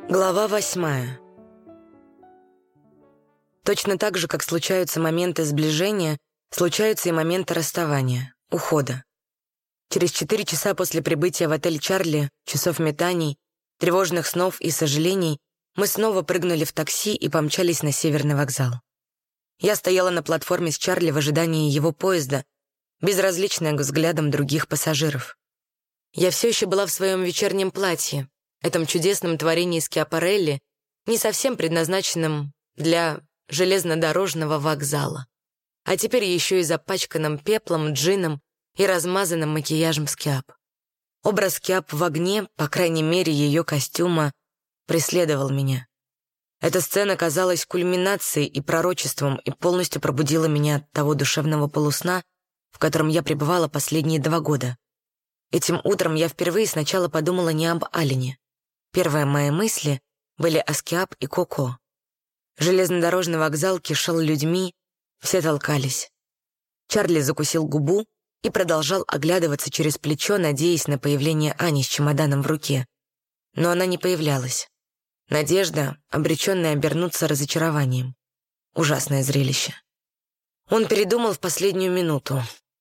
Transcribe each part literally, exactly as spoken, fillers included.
Глава восьмая. Точно так же, как случаются моменты сближения, случаются и моменты расставания, ухода. Через четыре часа после прибытия в отель Чарли, часов метаний, тревожных снов и сожалений, мы снова прыгнули в такси и помчались на Северный вокзал. Я стояла на платформе с Чарли в ожидании его поезда, безразличная к взглядам других пассажиров. Я все еще была в своем вечернем платье, этом чудесном творении Скиапарелли, не совсем предназначенном для железнодорожного вокзала, а теперь еще и запачканным пеплом, джином и размазанным макияжем Скиап. Образ Скиап в огне, по крайней мере, ее костюма, преследовал меня. Эта сцена казалась кульминацией и пророчеством и полностью пробудила меня от того душевного полусна, в котором я пребывала последние два года. Этим утром я впервые сначала подумала не об Аллене. Первые мои мысли были о Скиап и Коко. Железнодорожный вокзал кишел людьми, все толкались. Чарли закусил губу и продолжал оглядываться через плечо, надеясь на появление Ани с чемоданом в руке. Но она не появлялась. Надежда, обреченная обернуться разочарованием. Ужасное зрелище. Он передумал в последнюю минуту.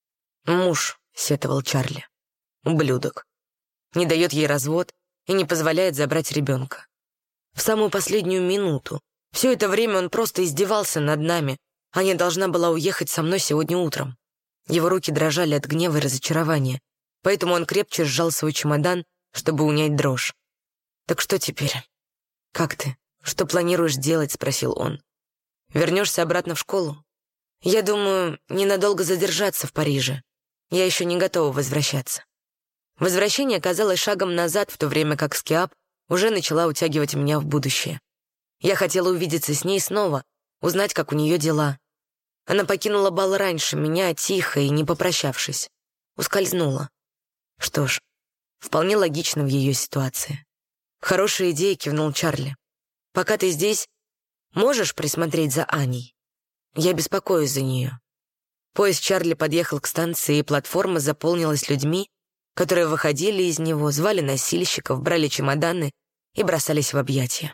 «Муж», — сетовал Чарли. «Ублюдок. Не дает ей развод и не позволяет забрать ребенка. В самую последнюю минуту. Все это время он просто издевался над нами. Аня должна была уехать со мной сегодня утром». Его руки дрожали от гнева и разочарования, поэтому он крепче сжал свой чемодан, чтобы унять дрожь. «Так что теперь? Как ты? Что планируешь делать?» — спросил он. «Вернешься обратно в школу? Я думаю, ненадолго задержаться в Париже. Я еще не готова возвращаться». Возвращение казалось шагом назад, в то время как Скиап уже начала утягивать меня в будущее. Я хотела увидеться с ней снова, узнать, как у нее дела. Она покинула бал раньше меня, тихо и не попрощавшись. Ускользнула. Что ж, вполне логично в ее ситуации. «Хорошая идея», — кивнул Чарли. «Пока ты здесь, можешь присмотреть за Аней? Я беспокоюсь за нее». Поезд Чарли подъехал к станции, и платформа заполнилась людьми, которые выходили из него, звали носильщиков, брали чемоданы и бросались в объятия.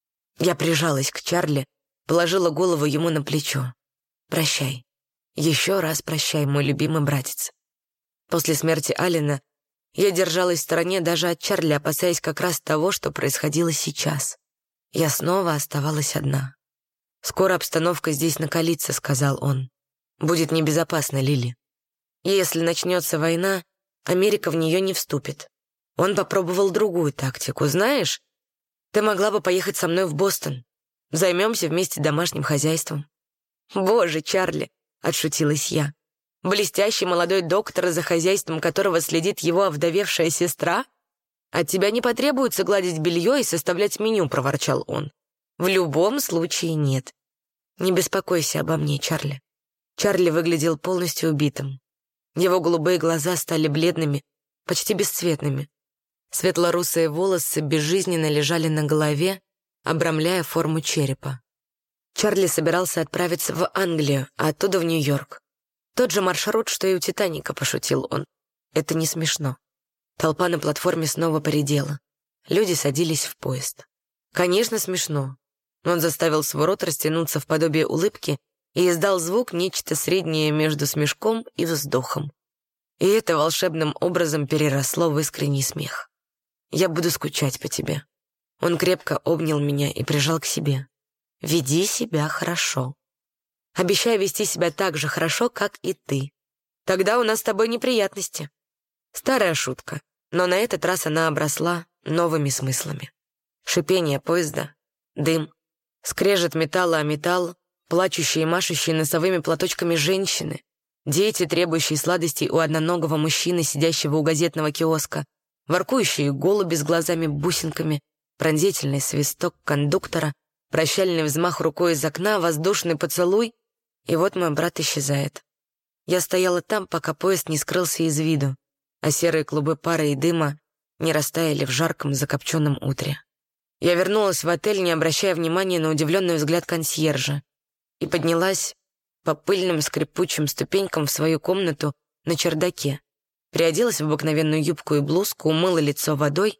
Я прижалась к Чарли, положила голову ему на плечо. «Прощай. Еще раз прощай, мой любимый братец». После смерти Аллена я держалась в стороне даже от Чарли, опасаясь как раз того, что происходило сейчас. Я снова оставалась одна. «Скоро обстановка здесь накалится», — сказал он. «Будет небезопасно, Лили. Если начнется война, Америка в нее не вступит». Он попробовал другую тактику. «Знаешь, ты могла бы поехать со мной в Бостон. Займемся вместе домашним хозяйством». «Боже, Чарли», — отшутилась я. «Блестящий молодой доктор, за хозяйством которого следит его овдовевшая сестра? От тебя не потребуется гладить белье и составлять меню», — проворчал он. «В любом случае нет. Не беспокойся обо мне, Чарли». Чарли выглядел полностью убитым. Его голубые глаза стали бледными, почти бесцветными. Светло-русые волосы безжизненно лежали на голове, обрамляя форму черепа. Чарли собирался отправиться в Англию, а оттуда в Нью-Йорк. «Тот же маршрут, что и у «Титаника», — пошутил он. Это не смешно. Толпа на платформе снова поредела. Люди садились в поезд. Конечно, смешно. Он заставил свой рот растянуться в подобие улыбки и издал звук, нечто среднее между смешком и вздохом. И это волшебным образом переросло в искренний смех. «Я буду скучать по тебе». Он крепко обнял меня и прижал к себе. «Веди себя хорошо. Обещаю вести себя так же хорошо, как и ты. Тогда у нас с тобой неприятности». Старая шутка, но на этот раз она обросла новыми смыслами. Шипение поезда, дым, скрежет металла о металл, плачущие и машущие носовыми платочками женщины, дети, требующие сладостей у одноногого мужчины, сидящего у газетного киоска, воркующие голуби с глазами-бусинками, пронзительный свисток кондуктора, прощальный взмах рукой из окна, воздушный поцелуй, и вот мой брат исчезает. Я стояла там, пока поезд не скрылся из виду, а серые клубы пара и дыма не растаяли в жарком закопченном утре. Я вернулась в отель, не обращая внимания на удивленный взгляд консьержа, и поднялась по пыльным скрипучим ступенькам в свою комнату на чердаке, приоделась в обыкновенную юбку и блузку, умыла лицо водой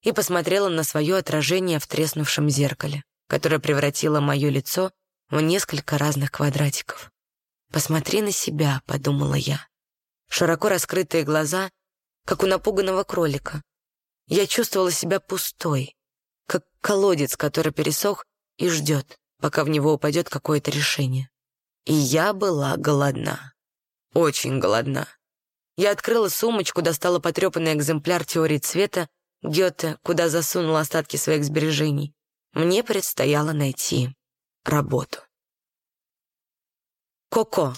и посмотрела на свое отражение в треснувшем зеркале, которое превратило мое лицо в несколько разных квадратиков. «Посмотри на себя», — подумала я. Широко раскрытые глаза, как у напуганного кролика. Я чувствовала себя пустой, как колодец, который пересох и ждет, пока в него упадет какое-то решение. И я была голодна. Очень голодна. Я открыла сумочку, достала потрепанный экземпляр теории цвета Гёте, куда засунула остатки своих сбережений. Мне предстояло найти работу. Коко.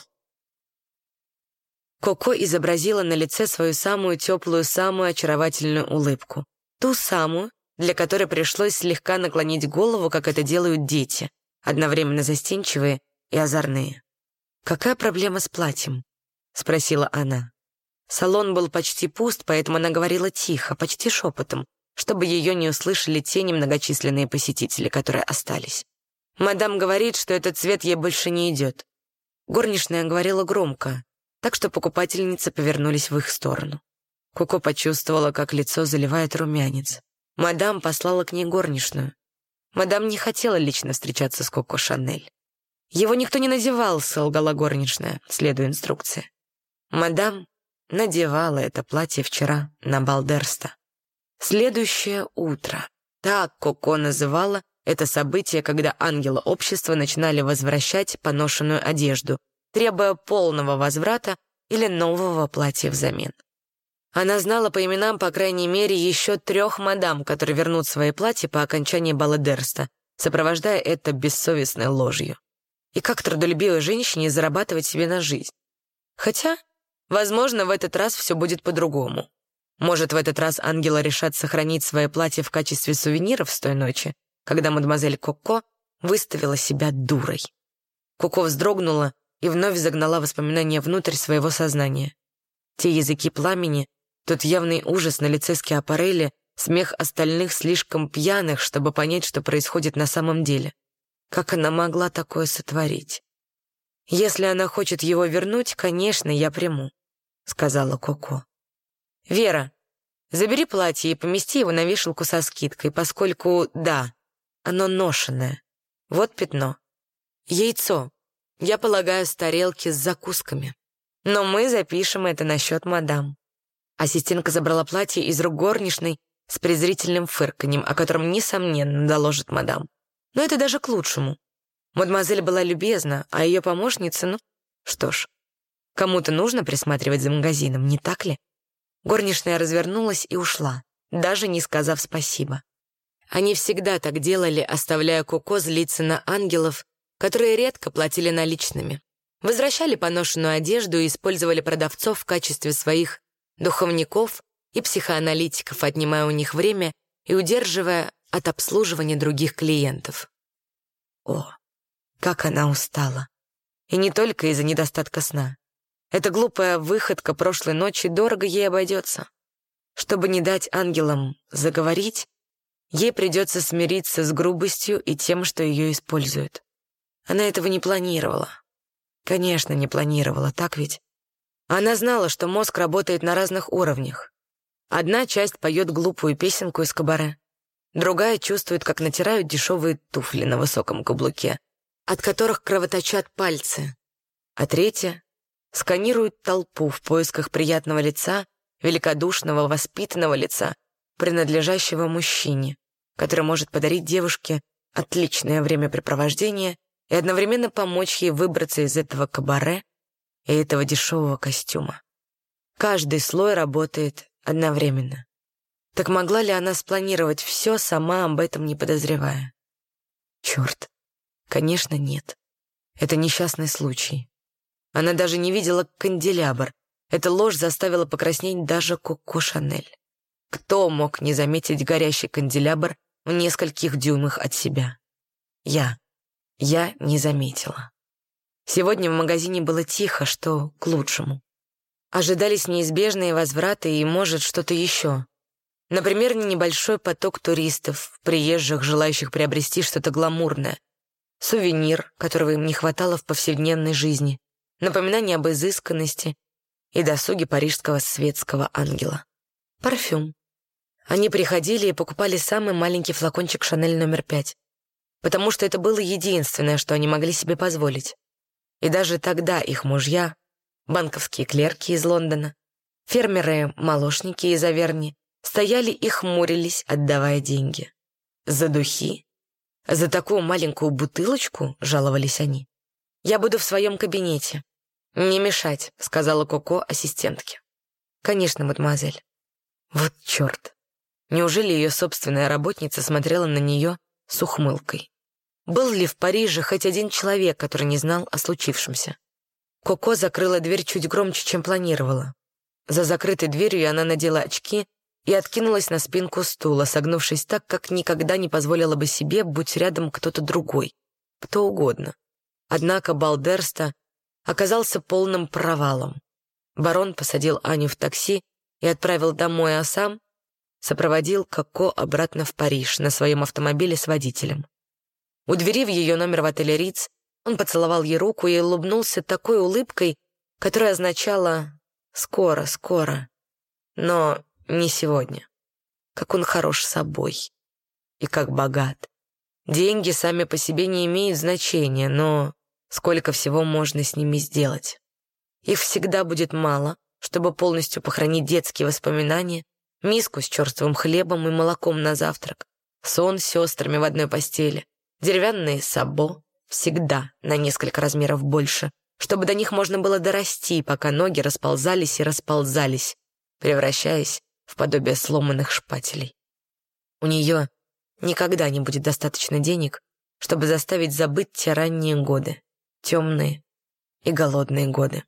Коко изобразила на лице свою самую теплую, самую очаровательную улыбку. Ту самую, для которой пришлось слегка наклонить голову, как это делают дети, одновременно застенчивые и озорные. «Какая проблема с платьем?» — спросила она. Салон был почти пуст, поэтому она говорила тихо, почти шепотом, чтобы ее не услышали те немногочисленные посетители, которые остались. «Мадам говорит, что этот цвет ей больше не идет». Горничная говорила громко, так что покупательницы повернулись в их сторону. Коко почувствовала, как лицо заливает румянец. Мадам послала к ней горничную. Мадам не хотела лично встречаться с Коко Шанель. «Его никто не надевал», — солгала горничная, следуя инструкции. Мадам надевала это платье вчера на бал Дерста. Следующее утро. Так Коко называла это событие, когда ангелы общества начинали возвращать поношенную одежду, требуя полного возврата или нового платья взамен. Она знала по именам, по крайней мере, еще трех мадам, которые вернут свои платья по окончании бала Дерста, сопровождая это бессовестной ложью. И как трудолюбивой женщине зарабатывать себе на жизнь? Хотя, возможно, в этот раз все будет по-другому. Может, в этот раз ангелы решат сохранить свое платье в качестве сувениров с той ночи, когда мадемуазель Коко выставила себя дурой. Коко вздрогнула и вновь загнала воспоминания внутрь своего сознания. Те языки пламени, тот явный ужас на лице Скиапарелли, смех остальных слишком пьяных, чтобы понять, что происходит на самом деле. Как она могла такое сотворить? «Если она хочет его вернуть, конечно, я приму», — сказала Коко. «Вера, забери платье и помести его на вешалку со скидкой, поскольку, да, оно ношеное. Вот пятно. Яйцо. Я полагаю, с тарелки с закусками. Но мы запишем это на счет мадам». Ассистентка забрала платье из рук горничной с презрительным фырканьем, о котором, несомненно, доложит мадам. Но это даже к лучшему. Мадемуазель была любезна, а ее помощница, ну, что ж, кому-то нужно присматривать за магазином, не так ли? Горничная развернулась и ушла, даже не сказав спасибо. Они всегда так делали, оставляя Коко злиться на ангелов, которые редко платили наличными. Возвращали поношенную одежду и использовали продавцов в качестве своих духовников и психоаналитиков, отнимая у них время и удерживая от обслуживания других клиентов. О, как она устала. И не только из-за недостатка сна. Эта глупая выходка прошлой ночи дорого ей обойдется. Чтобы не дать ангелам заговорить, ей придется смириться с грубостью и тем, что ее используют. Она этого не планировала. Конечно, не планировала, так ведь? Она знала, что мозг работает на разных уровнях. Одна часть поет глупую песенку из кабаре, другая чувствует, как натирают дешевые туфли на высоком каблуке, от которых кровоточат пальцы, а третья сканирует толпу в поисках приятного лица, великодушного, воспитанного лица, принадлежащего мужчине, который может подарить девушке отличное времяпрепровождение и одновременно помочь ей выбраться из этого кабаре и этого дешевого костюма. Каждый слой работает одновременно. Так могла ли она спланировать все, сама об этом не подозревая? Черт, конечно, нет. Это несчастный случай. Она даже не видела канделябр. Эта ложь заставила покраснеть даже Коко Шанель. Кто мог не заметить горящий канделябр в нескольких дюймах от себя? Я. Я не заметила. Сегодня в магазине было тихо, что к лучшему. Ожидались неизбежные возвраты и, может, что-то еще. Например, небольшой поток туристов, приезжих, желающих приобрести что-то гламурное. Сувенир, которого им не хватало в повседневной жизни. Напоминание об изысканности и досуге парижского светского ангела. Парфюм. Они приходили и покупали самый маленький флакончик «Шанель номер пять», потому что это было единственное, что они могли себе позволить. И даже тогда их мужья, банковские клерки из Лондона, фермеры-молочники из Аверни, стояли и хмурились, отдавая деньги. За духи? За такую маленькую бутылочку, жаловались они. «Я буду в своем кабинете». «Не мешать», — сказала Коко ассистентке. «Конечно, мадемуазель». Вот черт. Неужели ее собственная работница смотрела на нее с ухмылкой? Был ли в Париже хоть один человек, который не знал о случившемся? Коко закрыла дверь чуть громче, чем планировала. За закрытой дверью она надела очки и откинулась на спинку стула, согнувшись так, как никогда не позволила бы себе, будь рядом кто-то другой, кто угодно. Однако Балдерста оказался полным провалом. Барон посадил Аню в такси и отправил домой, а сам сопроводил Коко обратно в Париж на своем автомобиле с водителем. У двери в ее номер в отеле «Риц» он поцеловал ей руку и улыбнулся такой улыбкой, которая означала «скоро, скоро». Но не сегодня. Как он хорош собой. И как богат. Деньги сами по себе не имеют значения, но сколько всего можно с ними сделать. Их всегда будет мало, чтобы полностью похоронить детские воспоминания, миску с черствым хлебом и молоком на завтрак, сон с сестрами в одной постели, деревянные сабо, всегда на несколько размеров больше, чтобы до них можно было дорасти, пока ноги расползались и расползались, превращаясь в подобие сломанных шпателей. У нее никогда не будет достаточно денег, чтобы заставить забыть те ранние годы, темные и голодные годы.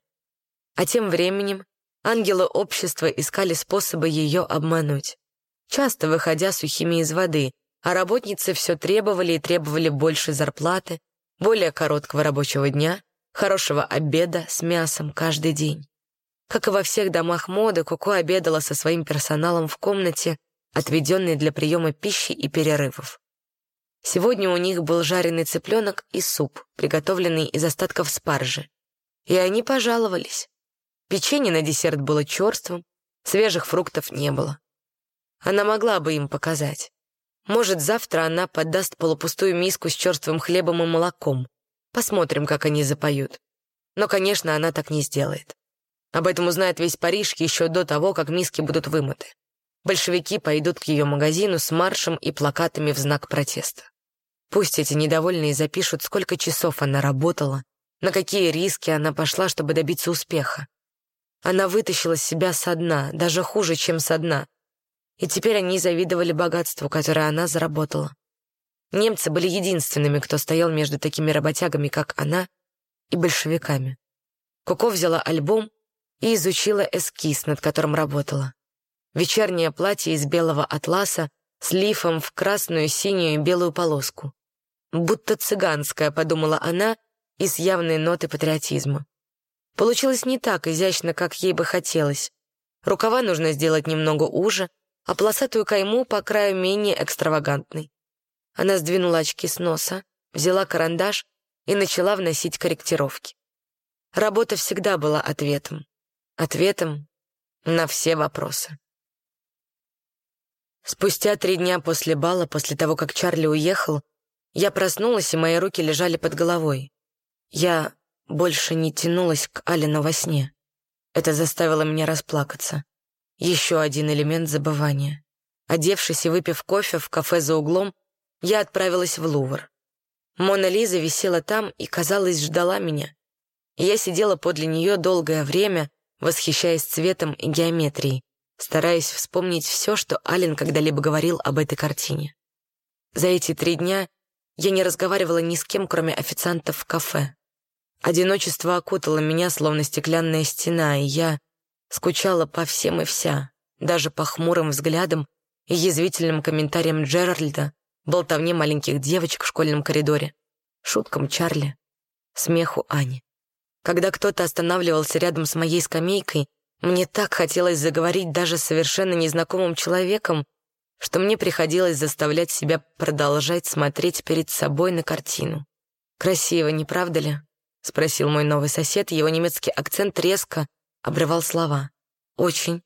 А тем временем ангелы общества искали способы ее обмануть, часто выходя сухими из воды, а работницы все требовали и требовали больше зарплаты, более короткого рабочего дня, хорошего обеда с мясом каждый день. Как и во всех домах моды, Коко обедала со своим персоналом в комнате, отведенной для приема пищи и перерывов. Сегодня у них был жареный цыпленок и суп, приготовленный из остатков спаржи. И они пожаловались. Печенье на десерт было черствым, свежих фруктов не было. Она могла бы им показать. Может, завтра она подаст полупустую миску с черствым хлебом и молоком. Посмотрим, как они запоют. Но, конечно, она так не сделает. Об этом узнает весь Париж еще до того, как миски будут вымыты. Большевики пойдут к ее магазину с маршем и плакатами в знак протеста. Пусть эти недовольные запишут, сколько часов она работала, на какие риски она пошла, чтобы добиться успеха. Она вытащила себя со дна, даже хуже, чем со дна. И теперь они завидовали богатству, которое она заработала. Немцы были единственными, кто стоял между такими работягами, как она, и большевиками. Коко взяла альбом и изучила эскиз, над которым работала. Вечернее платье из белого атласа с лифом в красную, синюю и белую полоску. Будто цыганская, подумала она, и с явной нотой патриотизма. Получилось не так изящно, как ей бы хотелось. Рукава нужно сделать немного уже, а полосатую кайму по краю менее экстравагантной. Она сдвинула очки с носа, взяла карандаш и начала вносить корректировки. Работа всегда была ответом. Ответом на все вопросы. Спустя три дня после бала, после того, как Чарли уехал, я проснулась, и мои руки лежали под головой. Я больше не тянулась к Алину во сне. Это заставило меня расплакаться. Еще один элемент забывания. Одевшись и выпив кофе в кафе за углом, я отправилась в Лувр. Мона Лиза висела там и, казалось, ждала меня. И я сидела подле нее долгое время, восхищаясь цветом и геометрией, стараясь вспомнить все, что Ален когда-либо говорил об этой картине. За эти три дня я не разговаривала ни с кем, кроме официантов в кафе. Одиночество окутало меня, словно стеклянная стена, и я скучала по всем и вся, даже по хмурым взглядам и язвительным комментариям Джеральда, болтовне маленьких девочек в школьном коридоре, шуткам Чарли, смеху Ани. Когда кто-то останавливался рядом с моей скамейкой, мне так хотелось заговорить даже с совершенно незнакомым человеком, что мне приходилось заставлять себя продолжать смотреть перед собой на картину. «Красиво, не правда ли?» — спросил мой новый сосед, его немецкий акцент резко обрывал слова. «Очень»,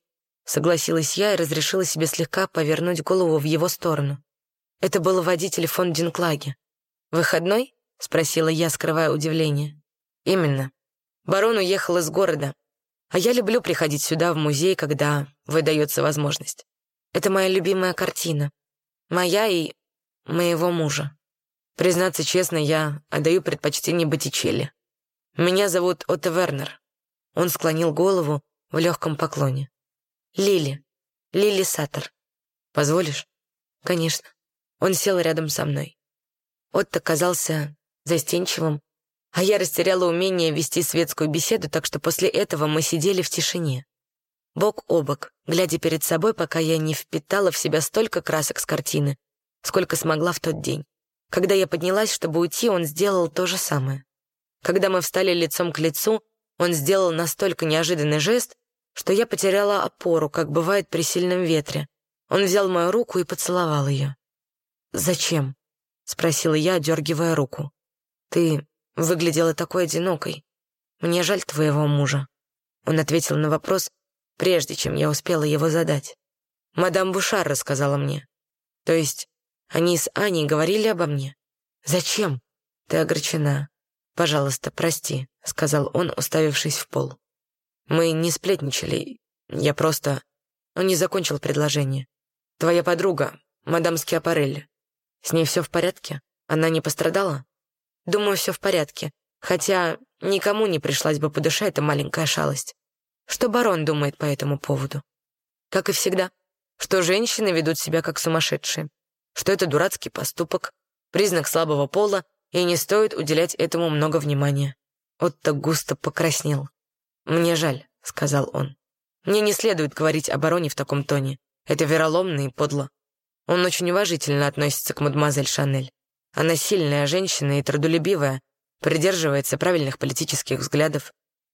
согласилась я и разрешила себе слегка повернуть голову в его сторону. Это был водитель фон Динклаге. «Выходной?» — спросила я, скрывая удивление. «Именно. Барон уехал из города, а я люблю приходить сюда, в музей, когда выдается возможность. Это моя любимая картина. Моя и моего мужа. Признаться честно, я отдаю предпочтение Боттичелли. Меня зовут Отто Вернер». Он склонил голову в легком поклоне. «Лили. Лили Саттер. Позволишь?» «Конечно». Он сел рядом со мной. Отто казался застенчивым, а я растеряла умение вести светскую беседу, так что после этого мы сидели в тишине. Бок о бок, глядя перед собой, пока я не впитала в себя столько красок с картины, сколько смогла в тот день. Когда я поднялась, чтобы уйти, он сделал то же самое. Когда мы встали лицом к лицу, он сделал настолько неожиданный жест, что я потеряла опору, как бывает при сильном ветре. Он взял мою руку и поцеловал ее. «Зачем?» — спросила я, дергивая руку. «Ты выглядела такой одинокой. Мне жаль твоего мужа». Он ответил на вопрос, прежде чем я успела его задать. «Мадам Бушар рассказала мне. То есть они с Аней говорили обо мне? Зачем? Ты огорчена. Пожалуйста, прости», — сказал он, уставившись в пол. «Мы не сплетничали. Я просто...» Он не закончил предложение. «Твоя подруга, мадам Скиапарелли. С ней все в порядке? Она не пострадала?» «Думаю, все в порядке. Хотя никому не пришлась бы по душе эта маленькая шалость. Что барон думает по этому поводу?» «Как и всегда. Что женщины ведут себя как сумасшедшие. Что это дурацкий поступок, признак слабого пола, и не стоит уделять этому много внимания». Отто густо покраснел. «Мне жаль», — сказал он. «Мне не следует говорить о бароне в таком тоне. Это вероломно и подло. Он очень уважительно относится к мадемуазель Шанель. Она сильная женщина и трудолюбивая, придерживается правильных политических взглядов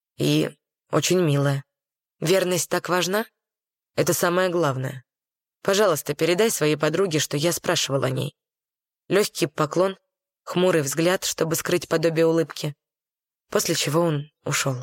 и очень милая. Верность так важна? Это самое главное. Пожалуйста, передай своей подруге, что я спрашивал о ней». Легкий поклон, хмурый взгляд, чтобы скрыть подобие улыбки, после чего он ушел.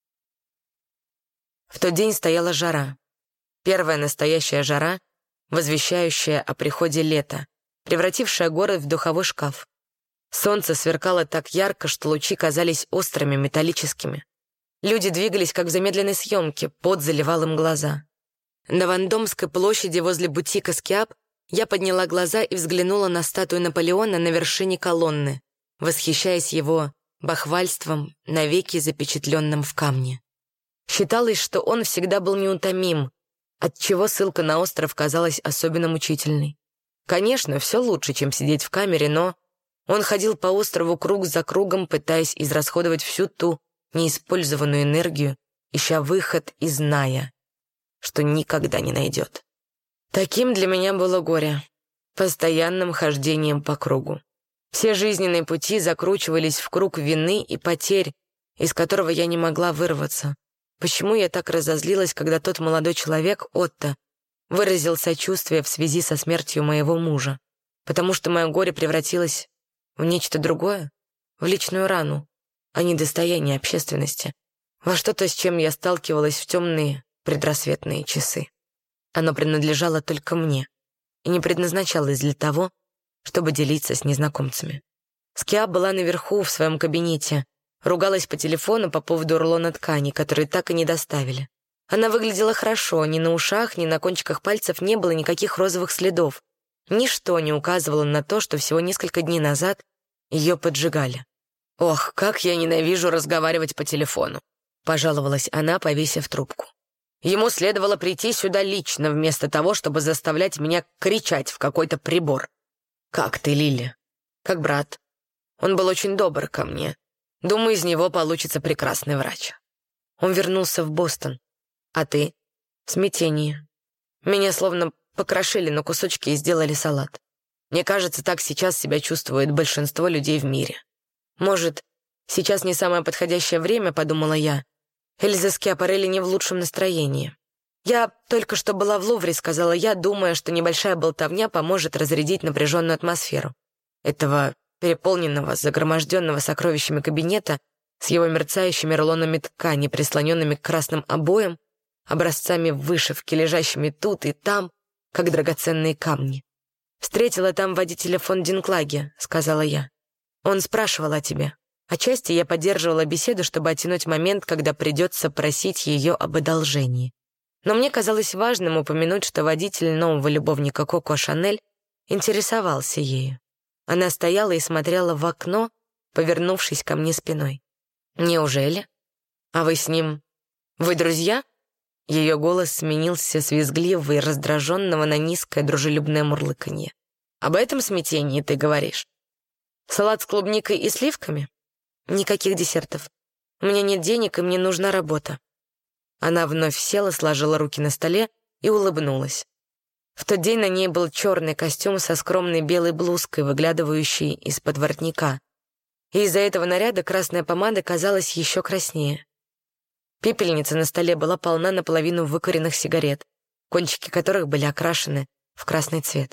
В тот день стояла жара. Первая настоящая жара, возвещающая о приходе лета, превратившая город в духовой шкаф. Солнце сверкало так ярко, что лучи казались острыми, металлическими. Люди двигались, как в замедленной съемке, пот заливал им глаза. На Вандомской площади возле бутика «Скиап» я подняла глаза и взглянула на статую Наполеона на вершине колонны, восхищаясь его бахвальством, навеки запечатленным в камне. Считалось, что он всегда был неутомим, отчего ссылка на остров казалась особенно мучительной. Конечно, все лучше, чем сидеть в камере, но он ходил по острову круг за кругом, пытаясь израсходовать всю ту неиспользованную энергию, ища выход и зная, что никогда не найдет. Таким для меня было горе, постоянным хождением по кругу. Все жизненные пути закручивались в круг вины и потерь, из которого я не могла вырваться. Почему я так разозлилась, когда тот молодой человек, Отто, выразил сочувствие в связи со смертью моего мужа? Потому что мое горе превратилось в нечто другое, в личную рану, а не достояние общественности, во что-то, с чем я сталкивалась в темные предрассветные часы. Оно принадлежало только мне и не предназначалось для того, чтобы делиться с незнакомцами. Скиа была наверху в своем кабинете, ругалась по телефону по поводу рулона ткани, который так и не доставили. Она выглядела хорошо, ни на ушах, ни на кончиках пальцев не было никаких розовых следов. Ничто не указывало на то, что всего несколько дней назад ее поджигали. «Ох, как я ненавижу разговаривать по телефону», — пожаловалась она, повесив трубку. «Ему следовало прийти сюда лично, вместо того, чтобы заставлять меня кричать в какой-то прибор». «Как ты, Лили?» «Как брат. Он был очень добр ко мне. Думаю, из него получится прекрасный врач». Он вернулся в Бостон. «А ты?» «В смятении. Меня словно покрошили на кусочки и сделали салат. Мне кажется, так сейчас себя чувствует большинство людей в мире. Может, сейчас не самое подходящее время, подумала я. Эльза Скиапарелли не в лучшем настроении. «Я только что была в Лувре», — сказала я, думая, что небольшая болтовня поможет разрядить напряженную атмосферу этого переполненного, загроможденного сокровищами кабинета с его мерцающими рулонами ткани, прислоненными к красным обоям, образцами вышивки, лежащими тут и там, как драгоценные камни. «Встретила там водителя фон Динклаге», — сказала я. «Он спрашивал о тебе». Отчасти я поддерживала беседу, чтобы оттянуть момент, когда придется просить ее об одолжении. Но мне казалось важным упомянуть, что водитель нового любовника Коко Шанель интересовался ею. Она стояла и смотрела в окно, повернувшись ко мне спиной. «Неужели? А вы с ним... Вы друзья?» Ее голос сменился с визгливого и раздраженного на низкое дружелюбное мурлыканье. «Об этом смятении ты говоришь? Салат с клубникой и сливками? Никаких десертов. У меня нет денег, и мне нужна работа». Она вновь села, сложила руки на столе и улыбнулась. В тот день на ней был черный костюм со скромной белой блузкой, выглядывающей из-под воротника. И из-за этого наряда красная помада казалась еще краснее. Пепельница на столе была полна наполовину выкуренных сигарет, кончики которых были окрашены в красный цвет.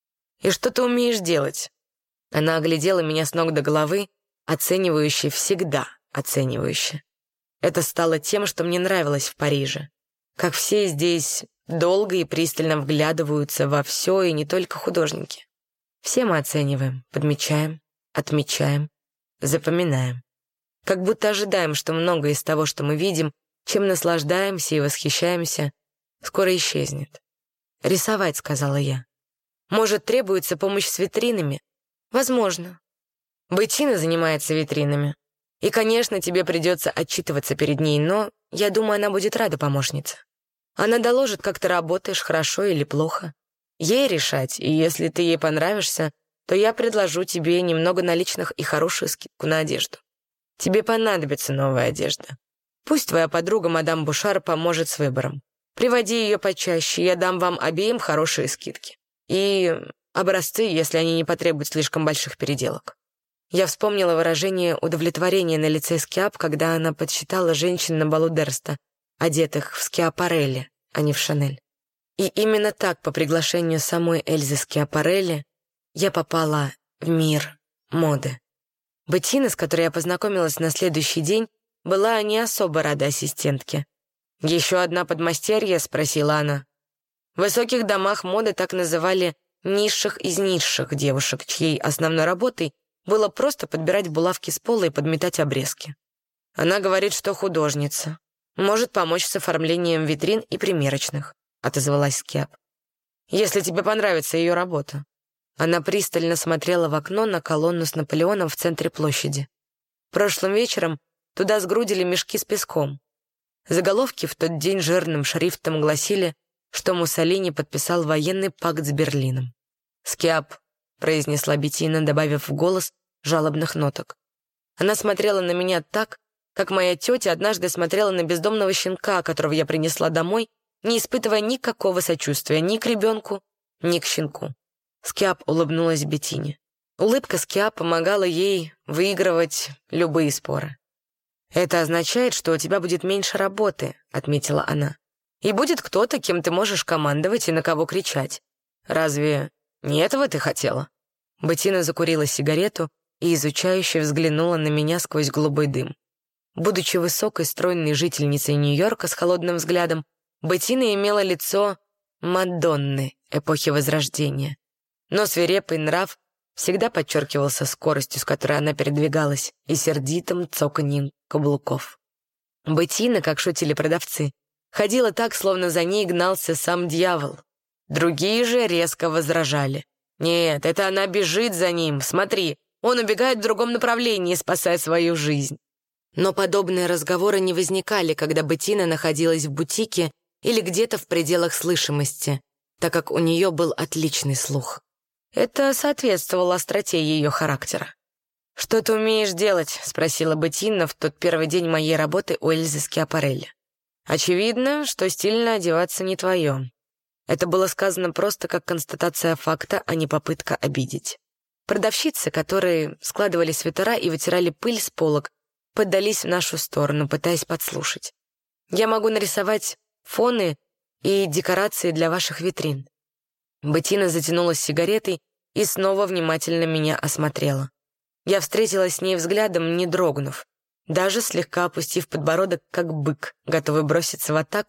«И что ты умеешь делать?» Она оглядела меня с ног до головы, оценивающе, всегда оценивающе. Это стало тем, что мне нравилось в Париже. Как все здесь долго и пристально вглядываются во все, и не только художники. Все мы оцениваем, подмечаем, отмечаем, запоминаем. Как будто ожидаем, что многое из того, что мы видим, чем наслаждаемся и восхищаемся, скоро исчезнет. «Рисовать», — сказала я. «Может, требуется помощь с витринами?» «Возможно. Беттина занимается витринами. И, конечно, тебе придется отчитываться перед ней, но, я думаю, она будет рада помощнице. Она доложит, как ты работаешь, хорошо или плохо. Ей решать, и если ты ей понравишься, то я предложу тебе немного наличных и хорошую скидку на одежду. Тебе понадобится новая одежда. Пусть твоя подруга, мадам Бушар, поможет с выбором. Приводи ее почаще, я дам вам обеим хорошие скидки. И образцы, если они не потребуют слишком больших переделок». Я вспомнила выражение удовлетворения на лице Скиап, когда она подсчитала женщин на балу Дерста, одетых в Скиапарелли, а не в Шанель. И именно так, по приглашению самой Эльзы Скиапарелли, я попала в мир моды. Беттина, с которой я познакомилась на следующий день, была не особо рада ассистентке. «Еще одна подмастерье?» — спросила она. В высоких домах моды так называли низших из низших девушек, чьей основной работой было просто подбирать булавки с пола и подметать обрезки. «Она говорит, что художница. Может помочь с оформлением витрин и примерочных», — отозвалась Скиап. «Если тебе понравится ее работа». Она пристально смотрела в окно на колонну с Наполеоном в центре площади. Прошлым вечером туда сгрудили мешки с песком. Заголовки в тот день жирным шрифтом гласили, что Муссолини подписал военный пакт с Берлином. «Скиап», — произнесла Беттина, добавив в голос жалобных ноток. Она смотрела на меня так, как моя тетя однажды смотрела на бездомного щенка, которого я принесла домой, не испытывая никакого сочувствия ни к ребенку, ни к щенку. Скиап улыбнулась Беттине. Улыбка Скиап помогала ей выигрывать любые споры. «Это означает, что у тебя будет меньше работы», — отметила она. «И будет кто-то, кем ты можешь командовать и на кого кричать. Разве не этого ты хотела?» Беттина закурила сигарету и изучающе взглянула на меня сквозь голубой дым. Будучи высокой, стройной жительницей Нью-Йорка с холодным взглядом, Беттина имела лицо Мадонны эпохи Возрождения. Но свирепый нрав всегда подчеркивался скоростью, с которой она передвигалась, и сердитым цоканьем каблуков. Беттина, как шутили продавцы, ходила так, словно за ней гнался сам дьявол. Другие же резко возражали. «Нет, это она бежит за ним, смотри, он убегает в другом направлении, спасая свою жизнь». Но подобные разговоры не возникали, когда Беттина находилась в бутике или где-то в пределах слышимости, так как у нее был отличный слух. Это соответствовало остроте ее характера. «Что ты умеешь делать?» — спросила Беттина в тот первый день моей работы у Эльзы Скиапарелли. «Очевидно, что стильно одеваться не твое». Это было сказано просто как констатация факта, а не попытка обидеть. Продавщицы, которые складывали свитера и вытирали пыль с полок, поддались в нашу сторону, пытаясь подслушать. «Я могу нарисовать фоны и декорации для ваших витрин». Беттина затянулась сигаретой и снова внимательно меня осмотрела. Я встретилась с ней взглядом, не дрогнув, даже слегка опустив подбородок, как бык, готовый броситься в атаку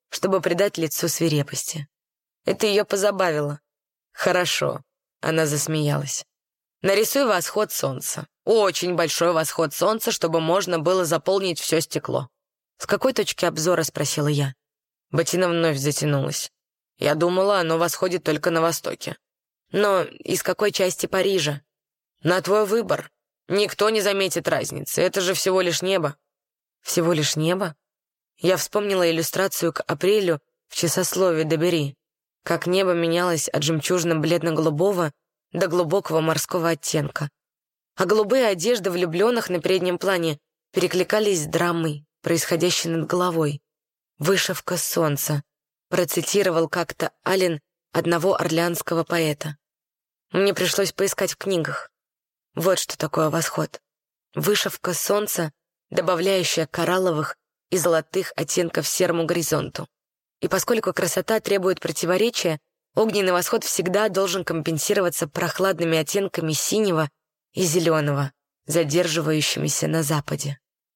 чтобы придать лицу свирепости. Это ее позабавило. «Хорошо», — она засмеялась. «Нарисуй восход солнца. Очень большой восход солнца, чтобы можно было заполнить все стекло». «С какой точки обзора?» — спросила я. Ботина вновь затянулась. «Я думала, оно восходит только на востоке». «Но из какой части Парижа?» «На твой выбор. Никто не заметит разницы. Это же всего лишь небо». «Всего лишь небо?» Я вспомнила иллюстрацию к апрелю в часословии Дебери, как небо менялось от жемчужно-бледно-голубого до глубокого морского оттенка. А голубые одежды влюбленных на переднем плане перекликались с драмой, происходящей над головой. «Вышивка солнца», процитировал как-то Аллен одного орлеанского поэта. Мне пришлось поискать в книгах. Вот что такое восход. Вышивка солнца, добавляющая коралловых и золотых оттенков серому горизонту. И поскольку красота требует противоречия, огненный восход всегда должен компенсироваться прохладными оттенками синего и зеленого, задерживающимися на западе.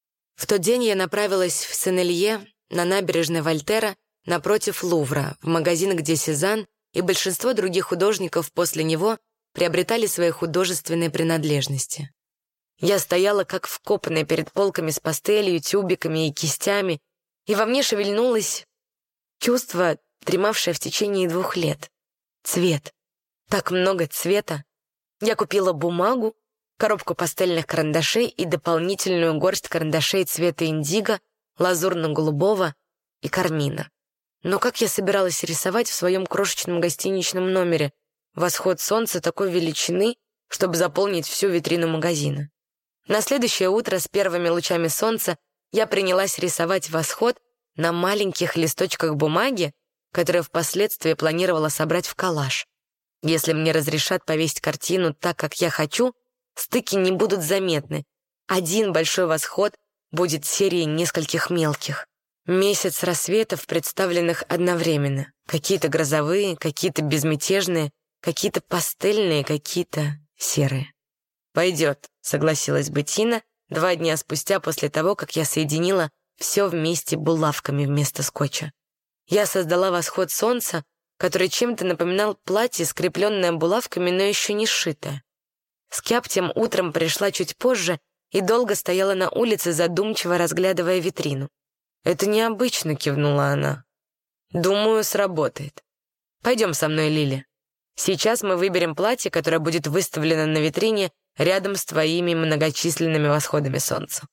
В тот день я направилась в Сен-Элье на набережной Вольтера напротив Лувра, в магазин, где Сезанн и большинство других художников после него приобретали свои художественные принадлежности. Я стояла как вкопанная перед полками с пастелью, тюбиками и кистями, и во мне шевельнулось чувство, дремавшее в течение двух лет. Цвет. Так много цвета. Я купила бумагу, коробку пастельных карандашей и дополнительную горсть карандашей цвета индиго, лазурно-голубого и кармина. Но как я собиралась рисовать в своем крошечном гостиничном номере восход солнца такой величины, чтобы заполнить всю витрину магазина? На следующее утро с первыми лучами солнца я принялась рисовать восход на маленьких листочках бумаги, которые впоследствии планировала собрать в коллаж. Если мне разрешат повесить картину так, как я хочу, стыки не будут заметны. Один большой восход будет серией нескольких мелких. Месяц рассветов, представленных одновременно. Какие-то грозовые, какие-то безмятежные, какие-то пастельные, какие-то серые. «Пойдет», — согласилась Беттина два дня спустя после того, как я соединила все вместе булавками вместо скотча. Я создала восход солнца, который чем-то напоминал платье, скрепленное булавками, но еще не сшитое. Скиап тем утром пришла чуть позже и долго стояла на улице, задумчиво разглядывая витрину. «Это необычно», — кивнула она. «Думаю, сработает. Пойдем со мной, Лили. Сейчас мы выберем платье, которое будет выставлено на витрине рядом с твоими многочисленными восходами солнца».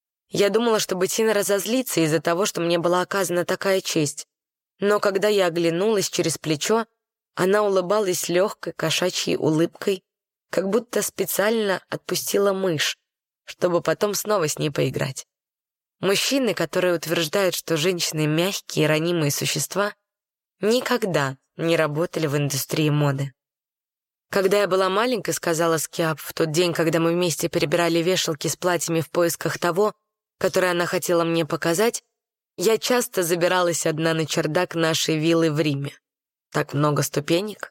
Я думала, что Беттина разозлится из-за того, что мне была оказана такая честь. Но когда я оглянулась через плечо, она улыбалась легкой кошачьей улыбкой, как будто специально отпустила мышь, чтобы потом снова с ней поиграть. Мужчины, которые утверждают, что женщины мягкие и ранимые существа, никогда не работали в индустрии моды. «Когда я была маленькой, — сказала Скиап, — в тот день, когда мы вместе перебирали вешалки с платьями в поисках того, которое она хотела мне показать, я часто забиралась одна на чердак нашей виллы в Риме. Так много ступенек.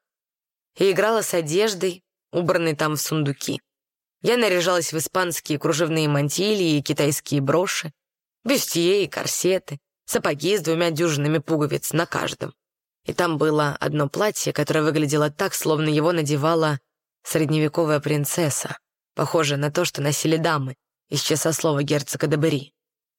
И играла с одеждой, убранной там в сундуки. Я наряжалась в испанские кружевные мантилии и китайские броши, бюстье и корсеты, сапоги с двумя дюжинами пуговиц на каждом. И там было одно платье, которое выглядело так, словно его надевала средневековая принцесса, похожая на то, что носили дамы из часослова герцога де Бери.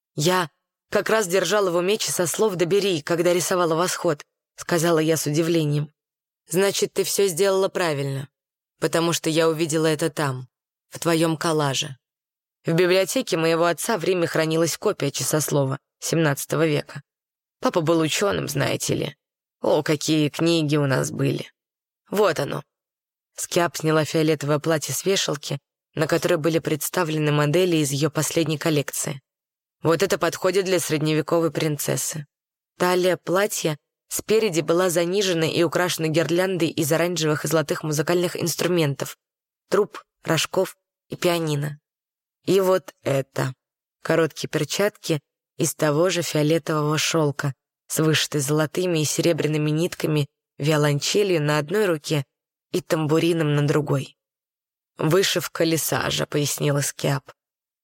Я как раз держала в уме часослов де Бери, когда рисовала восход, сказала я с удивлением. Значит, ты все сделала правильно, потому что я увидела это там, в твоем коллаже. В библиотеке моего отца в Риме хранилась копия часослова семнадцатого века. Папа был ученым, знаете ли. О, какие книги у нас были. Вот оно. Скиап сняла фиолетовое платье с вешалки, на которой были представлены модели из ее последней коллекции. Вот это подходит для средневековой принцессы. Талия платья спереди была занижена и украшена гирляндой из оранжевых и золотых музыкальных инструментов, труб, рожков и пианино. И вот это. Короткие перчатки из того же фиолетового шелка, с вышитой золотыми и серебряными нитками, виолончелью на одной руке и тамбурином на другой. «Вышивка лисажа», — пояснила Скиап.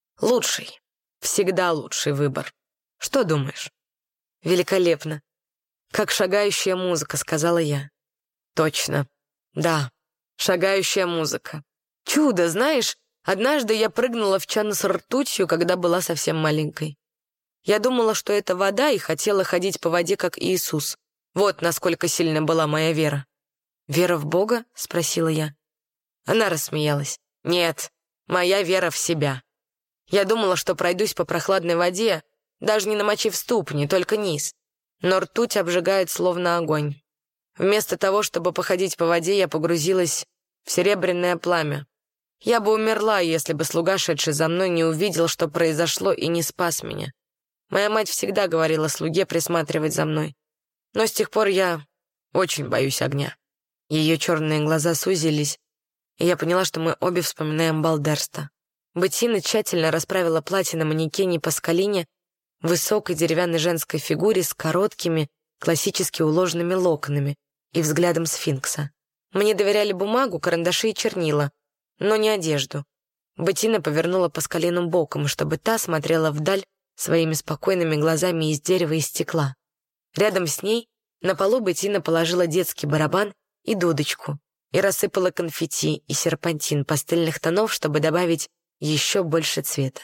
«Лучший. Всегда лучший выбор. Что думаешь?» «Великолепно. «Как шагающая музыка», — сказала я. «Точно. Да, шагающая музыка. Чудо, знаешь, однажды я прыгнула в чан с ртутью, когда была совсем маленькой. Я думала, что это вода, и хотела ходить по воде, как Иисус. Вот насколько сильна была моя вера». «Вера в Бога?» — спросила я. Она рассмеялась. «Нет, моя вера в себя. Я думала, что пройдусь по прохладной воде, даже не намочив ступни, только низ. Но ртуть обжигает словно огонь. Вместо того, чтобы походить по воде, я погрузилась в серебряное пламя. Я бы умерла, если бы слуга, шедший за мной, не увидел, что произошло, и не спас меня. Моя мать всегда говорила слуге присматривать за мной. Но с тех пор я очень боюсь огня». Ее черные глаза сузились, и я поняла, что мы обе вспоминаем Балдерста. Беттина тщательно расправила платье на манекене Паскалине, высокой деревянной женской фигуре с короткими, классически уложенными локонами и взглядом сфинкса. Мне доверяли бумагу, карандаши и чернила, но не одежду. Беттина повернула Паскалину боком, чтобы та смотрела вдаль своими спокойными глазами из дерева и стекла. Рядом с ней на полу Беттина положила детский барабан и дудочку и рассыпала конфетти и серпантин пастельных тонов, чтобы добавить еще больше цвета.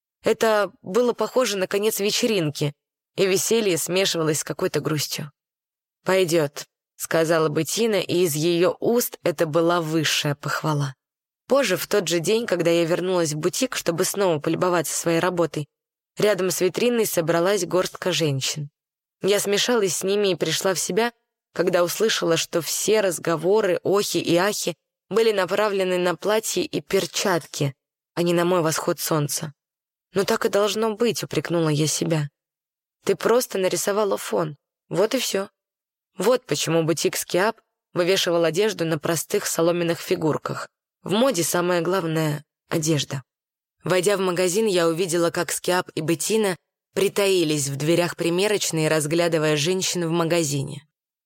Это было похоже на конец вечеринки, и веселье смешивалось с какой-то грустью. «Пойдет», — сказала Беттина, и из ее уст это была высшая похвала. Позже, в тот же день, когда я вернулась в бутик, чтобы снова полюбоваться своей работой, рядом с витриной собралась горстка женщин. Я смешалась с ними и пришла в себя, когда услышала, что все разговоры, охи и ахи были направлены на платье и перчатки, а не на мой восход солнца. «Ну так и должно быть», — упрекнула я себя. «Ты просто нарисовала фон. Вот и все». Вот почему бутик Скиап вывешивал одежду на простых соломенных фигурках. В моде самое главное — одежда. Войдя в магазин, я увидела, как Скиап и Беттина притаились в дверях примерочной, разглядывая женщин в магазине.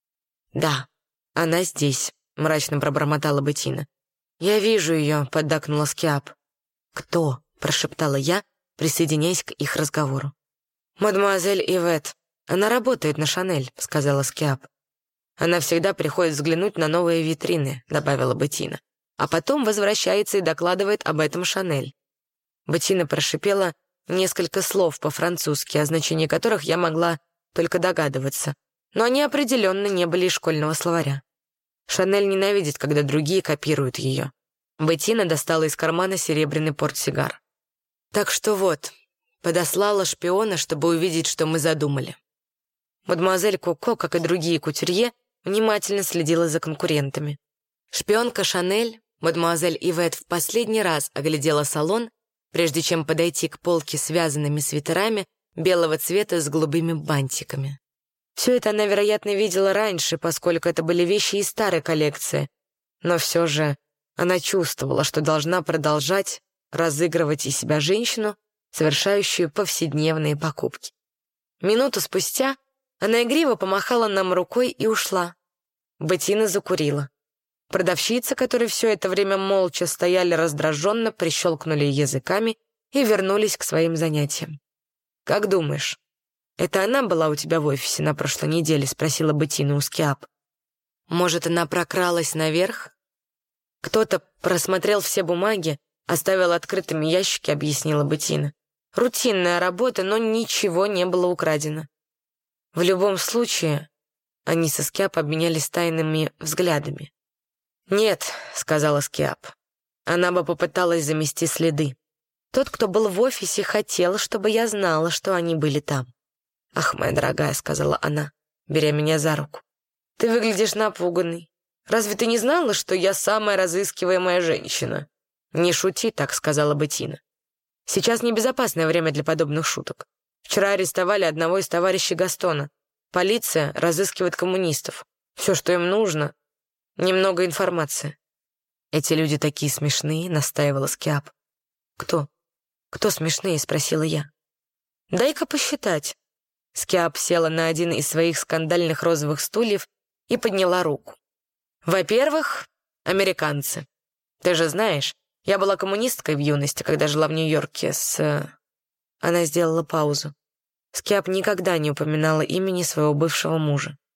«Да, она здесь», — мрачно пробормотала Беттина. «Я вижу ее», — поддакнула Скиап. «Кто?» — прошептала я, присоединяясь к их разговору. «Мадемуазель Ивет. Она работает на Шанель», — сказала Скиап. «Она всегда приходит взглянуть на новые витрины», — добавила Беттина. «А потом возвращается и докладывает об этом Шанель». Беттина прошипела несколько слов по-французски, о значении которых я могла только догадываться, но они определенно не были из школьного словаря. Шанель ненавидит, когда другие копируют ее. Беттина достала из кармана серебряный портсигар. «Так что вот, подослала шпиона, чтобы увидеть, что мы задумали». Мадемуазель Коко, как и другие кутюрье, внимательно следила за конкурентами. Шпионка Шанель, мадемуазель Ивет, в последний раз оглядела салон, прежде чем подойти к полке с вязаными свитерами белого цвета с голубыми бантиками. Все это она, вероятно, видела раньше, поскольку это были вещи из старой коллекции. Но все же она чувствовала, что должна продолжать разыгрывать из себя женщину, совершающую повседневные покупки. Минуту спустя она игриво помахала нам рукой и ушла. Беттина закурила. Продавщицы, которые все это время молча стояли раздраженно, прищелкнули языками и вернулись к своим занятиям. «Как думаешь, это она была у тебя в офисе на прошлой неделе?» — спросила Беттина у Скиап. «Может, она прокралась наверх? Кто-то просмотрел все бумаги, оставил открытыми ящики», — объяснила Беттина. «Рутинная работа, но ничего не было украдено». В любом случае, они со Скиап обменялись тайными взглядами. «Нет», — сказала Скиап, — «она бы попыталась замести следы. Тот, кто был в офисе, хотел, чтобы я знала, что они были там». «Ах, моя дорогая», — сказала она, беря меня за руку, — «ты выглядишь напуганной. Разве ты не знала, что я самая разыскиваемая женщина?» «Не шути так», — сказала Беттина. «Сейчас небезопасное время для подобных шуток. Вчера арестовали одного из товарищей Гастона. Полиция разыскивает коммунистов. Все, что им нужно — немного информации». «Эти люди такие смешные», — настаивала Скиап. «Кто? Кто смешные?» — спросила я. «Дай-ка посчитать». Скиап села на один из своих скандальных розовых стульев и подняла руку. «Во-первых, американцы. Ты же знаешь, я была коммунисткой в юности, когда жила в Нью-Йорке с...» Она сделала паузу. Скиап никогда не упоминала имени своего бывшего мужа.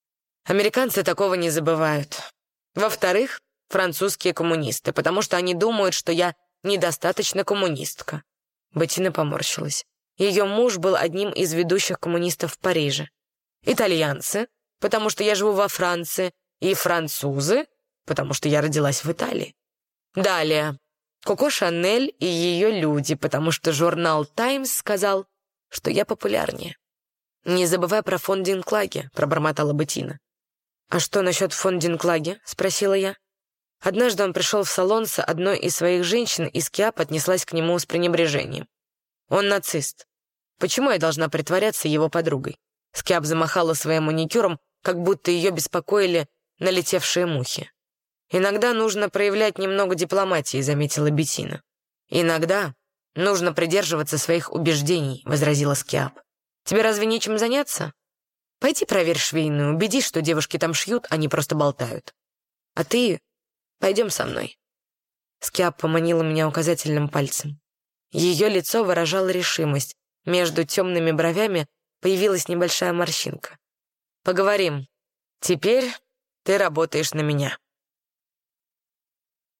Американцы такого не забывают. Во-вторых, французские коммунисты, потому что они думают, что я недостаточно коммунистка». Беттина поморщилась. Ее муж был одним из ведущих коммунистов в Париже. «Итальянцы, потому что я живу во Франции, и французы, потому что я родилась в Италии. Далее, Коко Шанель и ее люди, потому что журнал «Таймс» сказал, что я популярнее». «Не забывай про фон Динклаге», — пробормотала Беттина. «А что насчет фон Динклаге?» — спросила я. Однажды он пришел в салон с одной из своих женщин, и Скиап отнеслась к нему с пренебрежением. «Он нацист. Почему я должна притворяться его подругой?» Скиап замахала своим маникюром, как будто ее беспокоили налетевшие мухи. «Иногда нужно проявлять немного дипломатии», — заметила Беттина. «Иногда нужно придерживаться своих убеждений», — возразила Скиап. «Тебе разве нечем заняться? Пойди проверь швейную, убедись, что девушки там шьют, а не просто болтают. А ты пойдем со мной». Скиап поманила меня указательным пальцем. Ее лицо выражало решимость. Между темными бровями появилась небольшая морщинка. «Поговорим. Теперь ты работаешь на меня».